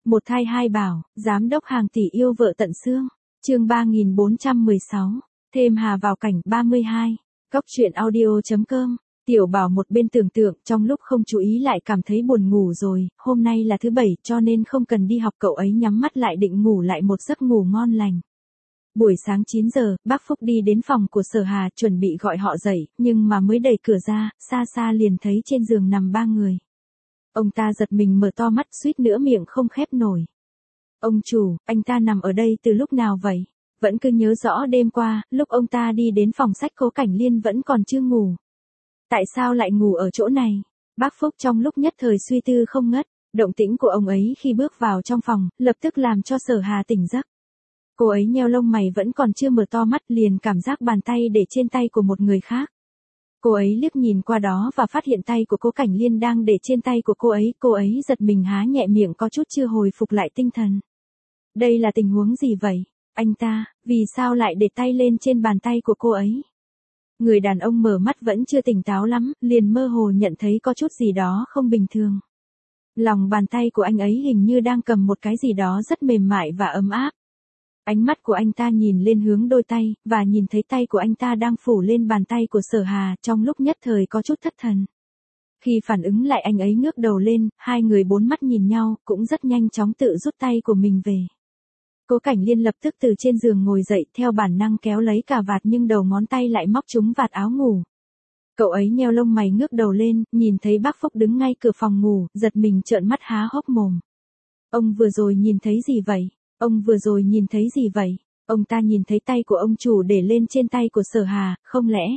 Một thai hai bảo, giám đốc hàng tỷ yêu vợ tận xương. Chương 3416. Thêm Hà vào cảnh 32. Góc truyện audio.com. Tiểu Bảo một bên tưởng tượng, trong lúc không chú ý lại cảm thấy buồn ngủ rồi, hôm nay là thứ bảy cho nên không cần đi học, cậu ấy nhắm mắt lại định ngủ lại một giấc ngủ ngon lành. Buổi sáng 9 giờ, bác Phúc đi đến phòng của Sở Hà chuẩn bị gọi họ dậy, nhưng mà mới đẩy cửa ra, xa xa liền thấy trên giường nằm ba người. Ông ta giật mình mở to mắt suýt nữa miệng không khép nổi. Ông chủ, anh ta nằm ở đây từ lúc nào vậy? Vẫn cứ nhớ rõ đêm qua, lúc ông ta đi đến phòng sách Cố Cảnh Liên vẫn còn chưa ngủ. Tại sao lại ngủ ở chỗ này? Bác Phúc trong lúc nhất thời suy tư không ngất, động tĩnh của ông ấy khi bước vào trong phòng, lập tức làm cho Sở Hà tỉnh giấc. Cô ấy nheo lông mày vẫn còn chưa mở to mắt liền cảm giác bàn tay để trên tay của một người khác. Cô ấy liếc nhìn qua đó và phát hiện tay của Cố Cảnh Liên đang để trên tay của cô ấy giật mình há nhẹ miệng có chút chưa hồi phục lại tinh thần. Đây là tình huống gì vậy? Anh ta, vì sao lại để tay lên trên bàn tay của cô ấy? Người đàn ông mở mắt vẫn chưa tỉnh táo lắm, liền mơ hồ nhận thấy có chút gì đó không bình thường. Lòng bàn tay của anh ấy hình như đang cầm một cái gì đó rất mềm mại và ấm áp. Ánh mắt của anh ta nhìn lên hướng đôi tay, và nhìn thấy tay của anh ta đang phủ lên bàn tay của Sở Hà, trong lúc nhất thời có chút thất thần. Khi phản ứng lại anh ấy ngước đầu lên, hai người bốn mắt nhìn nhau, cũng rất nhanh chóng tự rút tay của mình về. Cố Cảnh Liên lập tức từ trên giường ngồi dậy, theo bản năng kéo lấy cà vạt nhưng đầu ngón tay lại móc trúng vạt áo ngủ. Cậu ấy nheo lông mày ngước đầu lên, nhìn thấy bác Phúc đứng ngay cửa phòng ngủ, giật mình trợn mắt há hốc mồm. Ông vừa rồi nhìn thấy gì vậy? Ông vừa rồi nhìn thấy gì vậy? Ông ta nhìn thấy tay của ông chủ để lên trên tay của Sở Hà, không lẽ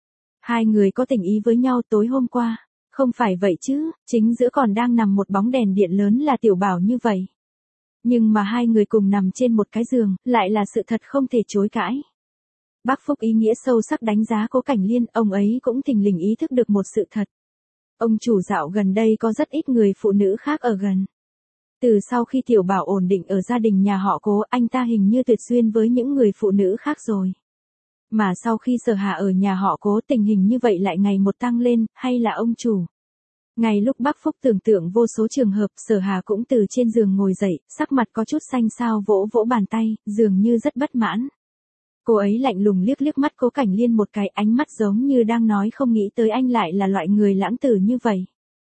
hai người có tình ý với nhau tối hôm qua? Không phải vậy chứ, chính giữa còn đang nằm một bóng đèn điện lớn là Tiểu Bảo như vậy. Nhưng mà hai người cùng nằm trên một cái giường, lại là sự thật không thể chối cãi. Bác Phúc ý nghĩa sâu sắc đánh giá Cố Cảnh Liên, ông ấy cũng thình lình ý thức được một sự thật. Ông chủ dạo gần đây có rất ít người phụ nữ khác ở gần. Từ sau khi Tiểu Bảo ổn định ở gia đình nhà họ Cố, anh ta hình như tuyệt duyên với những người phụ nữ khác rồi. Mà sau khi Sở Hà ở nhà họ Cố, tình hình như vậy lại ngày một tăng lên, hay là ông chủ? Ngay lúc bác Phúc tưởng tượng vô số trường hợp, Sở Hà cũng từ trên giường ngồi dậy, sắc mặt có chút xanh xao vỗ vỗ bàn tay, dường như rất bất mãn. Cô ấy lạnh lùng liếc liếc mắt Cố Cảnh Liên một cái, ánh mắt giống như đang nói không nghĩ tới anh lại là loại người lãng tử như vậy.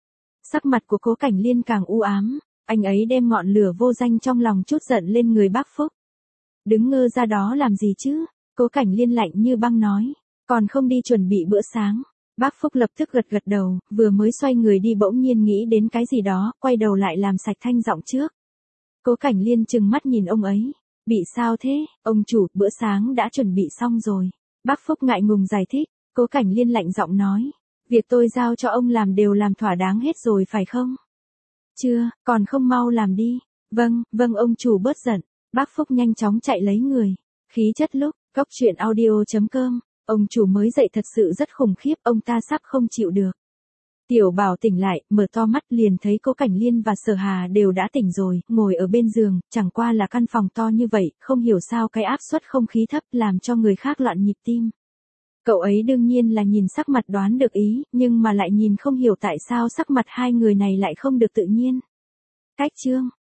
Sắc mặt của Cố Cảnh Liên càng u ám, anh ấy đem ngọn lửa vô danh trong lòng trút giận lên người bác Phúc. Đứng ngơ ra đó làm gì chứ? Cố Cảnh Liên lạnh như băng nói, còn không đi chuẩn bị bữa sáng. Bác Phúc lập tức gật gật đầu, vừa mới xoay người đi bỗng nhiên nghĩ đến cái gì đó, quay đầu lại làm sạch thanh giọng trước. Cố Cảnh Liên trừng mắt nhìn ông ấy. Bị sao thế, ông chủ, bữa sáng đã chuẩn bị xong rồi. Bác Phúc ngại ngùng giải thích, Cố Cảnh Liên lạnh giọng nói. Việc tôi giao cho ông làm đều làm thỏa đáng hết rồi phải không? Chưa, còn không mau làm đi. Vâng ông chủ bớt giận. Bác Phúc nhanh chóng chạy lấy người. Khí chất lúc, góc truyện audio.com. Ông chủ mới dậy thật sự rất khủng khiếp, ông ta sắp không chịu được. Tiểu Bảo tỉnh lại, mở to mắt liền thấy Cố Cảnh Liên và Sở Hà đều đã tỉnh rồi, ngồi ở bên giường, chẳng qua là căn phòng to như vậy, không hiểu sao cái áp suất không khí thấp làm cho người khác loạn nhịp tim. Cậu ấy đương nhiên là nhìn sắc mặt đoán được ý, nhưng mà lại nhìn không hiểu tại sao sắc mặt hai người này lại không được tự nhiên. Cách chương.